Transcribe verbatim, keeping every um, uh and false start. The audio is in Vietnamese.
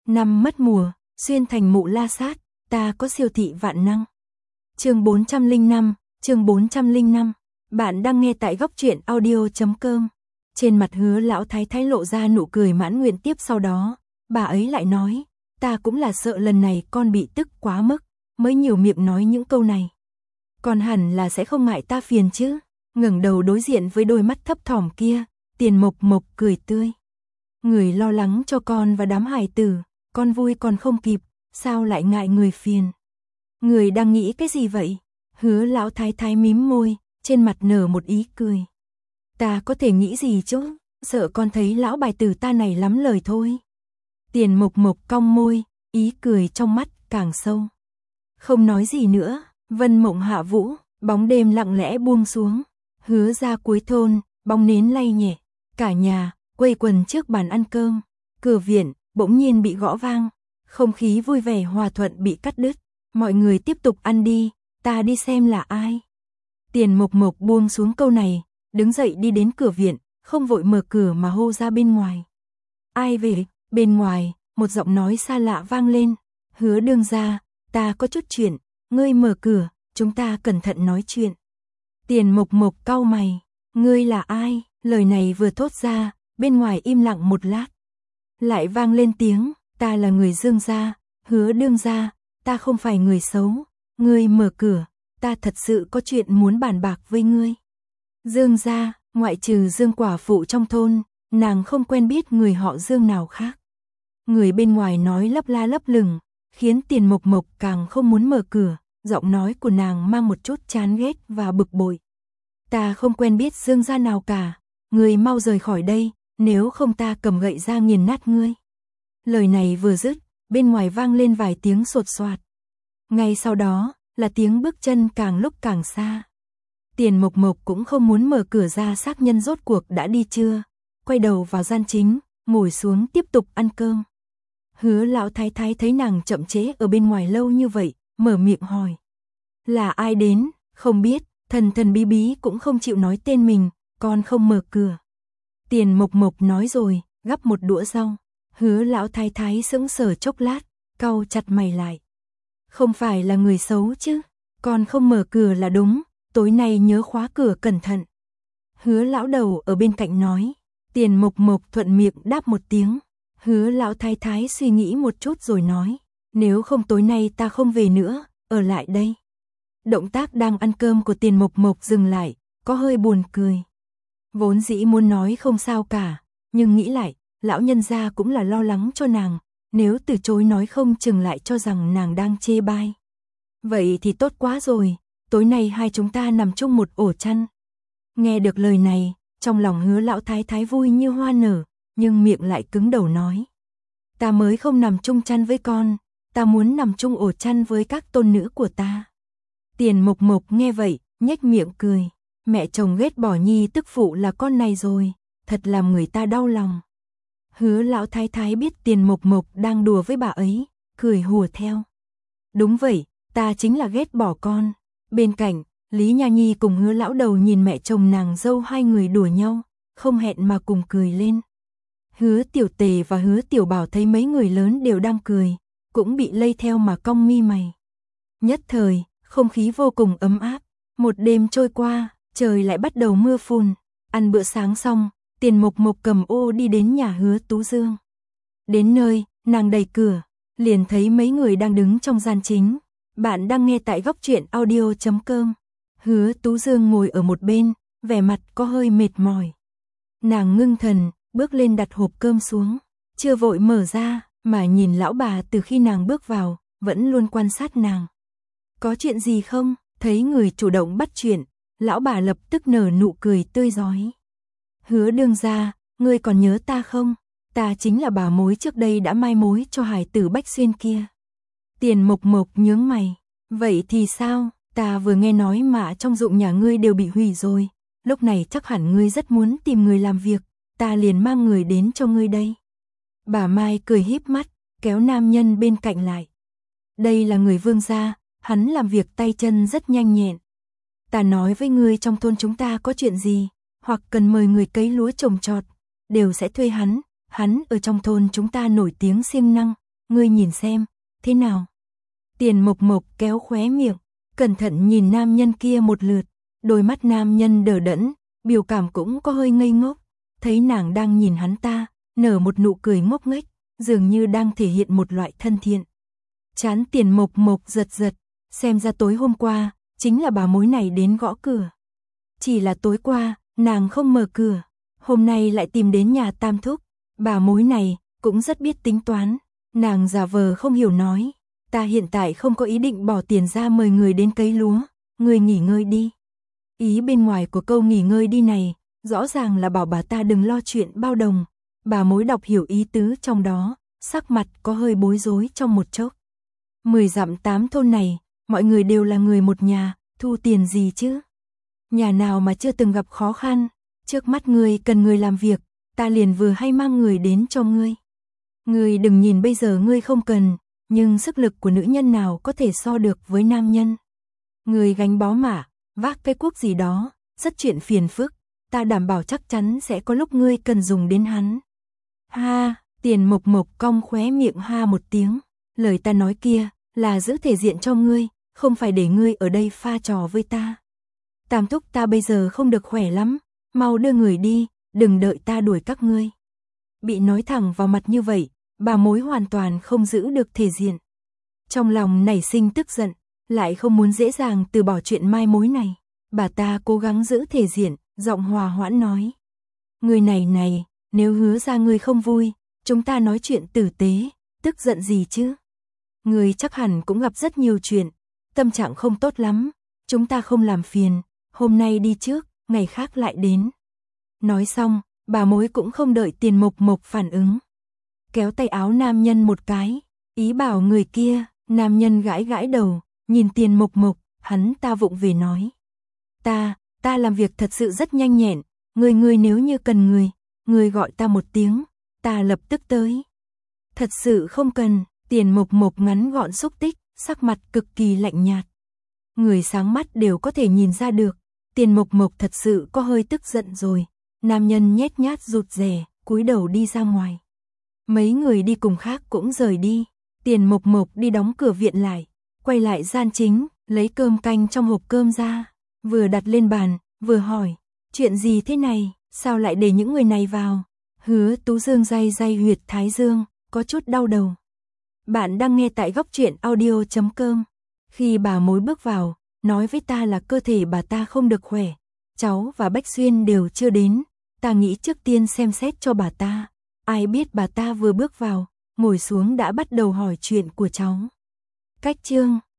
Năm mất mùa, xuyên thành mụ la sát, ta có siêu thị vạn năng. Chương bốn trăm lẻ năm, chương bốn trăm lẻ năm. Bạn đang nghe tại góc truyện audio chấm com. Trên mặt Hứa lão thái thái lộ ra nụ cười mãn nguyện, tiếp sau đó, bà ấy lại nói, ta cũng là sợ lần này con bị tức quá mức, mới nhiều miệng nói những câu này. Con hẳn là sẽ không ngại ta phiền chứ? Ngẩng đầu đối diện với đôi mắt thấp thỏm kia, Tiền Mộc Mộc cười tươi. Người lo lắng cho con và đám hài tử, con vui còn không kịp, sao lại ngại người phiền? Người đang nghĩ cái gì vậy? Hứa lão thái thái mím môi, trên mặt nở một ý cười. Ta có thể nghĩ gì chứ, sợ con thấy lão bài tử ta này lắm lời thôi. Tiền Mộc Mộc cong môi, ý cười trong mắt càng sâu. Không nói gì nữa, vân mộng hạ vũ, bóng đêm lặng lẽ buông xuống. Hứa ra cuối thôn, bóng nến lay nhẹ, cả nhà quây quần trước bàn ăn cơm. Cửa viện bỗng nhiên bị gõ vang, không khí vui vẻ hòa thuận bị cắt đứt. Mọi người tiếp tục ăn đi, ta đi xem là ai. Tiền Mộc Mộc buông xuống câu này, đứng dậy đi đến cửa viện, không vội mở cửa mà hô ra bên ngoài. Ai về? Bên ngoài, một giọng nói xa lạ vang lên. Hứa đương gia, ta có chút chuyện, ngươi mở cửa, chúng ta cẩn thận nói chuyện. Tiền Mộc Mộc cau mày, ngươi là ai? Lời này vừa thốt ra, bên ngoài im lặng một lát. Lại vang lên tiếng, ta là người Dương gia. Hứa đương gia, ta không phải người xấu, ngươi mở cửa, ta thật sự có chuyện muốn bàn bạc với ngươi. Dương gia, ngoại trừ Dương quả phụ trong thôn, nàng không quen biết người họ Dương nào khác. Người bên ngoài nói lấp la lấp lửng, khiến Tiền Mộc Mộc càng không muốn mở cửa, giọng nói của nàng mang một chút chán ghét và bực bội. Ta không quen biết Dương gia nào cả, ngươi mau rời khỏi đây, nếu không ta cầm gậy ra nghiền nát ngươi. Lời này vừa dứt, bên ngoài vang lên vài tiếng sột soạt. Ngay sau đó, là tiếng bước chân càng lúc càng xa. Tiền Mộc Mộc cũng không muốn mở cửa ra xác nhân rốt cuộc đã đi chưa, quay đầu vào gian chính, ngồi xuống tiếp tục ăn cơm. Hứa lão thái thái thấy nàng chậm trễ ở bên ngoài lâu như vậy, mở miệng hỏi. Là ai đến? Không biết, thần thần bí bí cũng không chịu nói tên mình, con không mở cửa. Tiền Mộc Mộc nói rồi, gắp một đũa rau. Hứa lão thái thái sững sờ chốc lát, cau chặt mày lại. Không phải là người xấu chứ, con không mở cửa là đúng, tối nay nhớ khóa cửa cẩn thận. Hứa lão đầu ở bên cạnh nói. Tiền Mộc Mộc thuận miệng đáp một tiếng. Hứa lão thái thái suy nghĩ một chút rồi nói, nếu không tối nay ta không về nữa, ở lại đây. Động tác đang ăn cơm của Tiền Mộc Mộc dừng lại, có hơi buồn cười. Vốn dĩ muốn nói không sao cả, nhưng nghĩ lại, lão nhân gia cũng là lo lắng cho nàng, nếu từ chối nói không chừng lại cho rằng nàng đang chê bai. Vậy thì tốt quá rồi, tối nay hai chúng ta nằm chung một ổ chăn. Nghe được lời này, trong lòng Hứa lão thái thái vui như hoa nở, nhưng miệng lại cứng đầu nói. Ta mới không nằm chung chăn với con, ta muốn nằm chung ổ chăn với các tôn nữ của ta. Tiền Mộc Mộc nghe vậy, nhếch miệng cười. Mẹ chồng ghét bỏ nhi tức phụ là con này rồi, thật làm người ta đau lòng. Hứa lão thái thái biết Tiền Mộc Mộc đang đùa với bà ấy, cười hùa theo. Đúng vậy, ta chính là ghét bỏ con. Bên cạnh, Lý Nha Nhi cùng Hứa lão đầu nhìn mẹ chồng nàng dâu hai người đùa nhau, không hẹn mà cùng cười lên. Hứa Tiểu Tề và Hứa Tiểu Bảo thấy mấy người lớn đều đang cười, cũng bị lây theo mà cong mi mày. Nhất thời, không khí vô cùng ấm áp. Một đêm trôi qua, trời lại bắt đầu mưa phùn. Ăn bữa sáng xong, Tiền Mộc Mộc cầm ô đi đến nhà Hứa Tú Dương. Đến nơi, nàng đẩy cửa, liền thấy mấy người đang đứng trong gian chính. Bạn đang nghe tại góc truyện audio chấm com. Hứa Tú Dương ngồi ở một bên, vẻ mặt có hơi mệt mỏi. Nàng ngưng thần, bước lên đặt hộp cơm xuống, chưa vội mở ra, mà nhìn lão bà từ khi nàng bước vào, vẫn luôn quan sát nàng. Có chuyện gì không? Thấy người chủ động bắt chuyện, lão bà lập tức nở nụ cười tươi rói. Hứa đương gia, ngươi còn nhớ ta không? Ta chính là bà mối trước đây đã mai mối cho hài tử Bách Xuyên kia. Tiền Mộc Mộc nhướng mày. Vậy thì sao? Ta vừa nghe nói mạ trong ruộng nhà ngươi đều bị hủy rồi. Lúc này chắc hẳn ngươi rất muốn tìm người làm việc, ta liền mang người đến cho ngươi đây. Bà Mai cười híp mắt, kéo nam nhân bên cạnh lại. Đây là người Vương gia, hắn làm việc tay chân rất nhanh nhẹn. Ta nói với ngươi trong thôn chúng ta có chuyện gì, hoặc cần mời người cấy lúa trồng trọt, đều sẽ thuê hắn. Hắn ở trong thôn chúng ta nổi tiếng siêng năng, ngươi nhìn xem, thế nào? Tiền Mộc Mộc kéo khóe miệng, cẩn thận nhìn nam nhân kia một lượt, đôi mắt nam nhân đờ đẫn, biểu cảm cũng có hơi ngây ngốc, thấy nàng đang nhìn hắn ta, nở một nụ cười ngốc nghếch, dường như đang thể hiện một loại thân thiện. Trán Tiền Mộc Mộc giật giật, xem ra tối hôm qua, chính là bà mối này đến gõ cửa. Chỉ là tối qua, nàng không mở cửa, hôm nay lại tìm đến nhà Tam Thúc, bà mối này cũng rất biết tính toán, nàng giả vờ không hiểu nói, ta hiện tại không có ý định bỏ tiền ra mời người đến cấy lúa, người nghỉ ngơi đi. Ý bên ngoài của câu nghỉ ngơi đi này, rõ ràng là bảo bà ta đừng lo chuyện bao đồng, bà mối đọc hiểu ý tứ trong đó, sắc mặt có hơi bối rối trong một chốc. Mười dặm tám thôn này, mọi người đều là người một nhà, thu tiền gì chứ? Nhà nào mà chưa từng gặp khó khăn, trước mắt ngươi cần người làm việc, ta liền vừa hay mang người đến cho ngươi. Ngươi đừng nhìn bây giờ ngươi không cần, nhưng sức lực của nữ nhân nào có thể so được với nam nhân. Ngươi gánh bó mả, vác cái cuốc gì đó, rất chuyện phiền phức, ta đảm bảo chắc chắn sẽ có lúc ngươi cần dùng đến hắn. Ha, Tiền Mộc Mộc cong khóe miệng ha một tiếng, lời ta nói kia là giữ thể diện cho ngươi, không phải để ngươi ở đây pha trò với ta. Tam Thúc ta bây giờ không được khỏe lắm, mau đưa người đi, đừng đợi ta đuổi các ngươi. Bị nói thẳng vào mặt như vậy, bà mối hoàn toàn không giữ được thể diện. Trong lòng nảy sinh tức giận, lại không muốn dễ dàng từ bỏ chuyện mai mối này. Bà ta cố gắng giữ thể diện, giọng hòa hoãn nói. Người này này, nếu hứa ra ngươi không vui, chúng ta nói chuyện tử tế, tức giận gì chứ? Ngươi chắc hẳn cũng gặp rất nhiều chuyện, tâm trạng không tốt lắm, chúng ta không làm phiền, hôm nay đi trước, ngày khác lại đến. Nói xong, bà mối cũng không đợi Tiền Mộc Mộc phản ứng. Kéo tay áo nam nhân một cái, ý bảo người kia, nam nhân gãi gãi đầu, nhìn Tiền Mộc Mộc, hắn ta vụng về nói. Ta, ta làm việc thật sự rất nhanh nhẹn, người người nếu như cần người, người gọi ta một tiếng, ta lập tức tới. Thật sự không cần, Tiền Mộc Mộc ngắn gọn xúc tích, sắc mặt cực kỳ lạnh nhạt. Người sáng mắt đều có thể nhìn ra được, Tiền Mộc Mộc thật sự có hơi tức giận rồi. Nam nhân nhét nhát rụt rè, cúi đầu đi ra ngoài. Mấy người đi cùng khác cũng rời đi, Tiền Mộc Mộc đi đóng cửa viện lại, quay lại gian chính, lấy cơm canh trong hộp cơm ra, vừa đặt lên bàn, vừa hỏi, chuyện gì thế này, sao lại để những người này vào? Hứa Tú Dương day day huyệt thái dương, có chút đau đầu. Bạn đang nghe tại góc truyện audio chấm com. Khi bà mối bước vào, nói với ta là cơ thể bà ta không được khỏe, cháu và Bách Xuyên đều chưa đến, ta nghĩ trước tiên xem xét cho bà ta. Ai biết bà ta vừa bước vào, ngồi xuống đã bắt đầu hỏi chuyện của cháu. Cách chương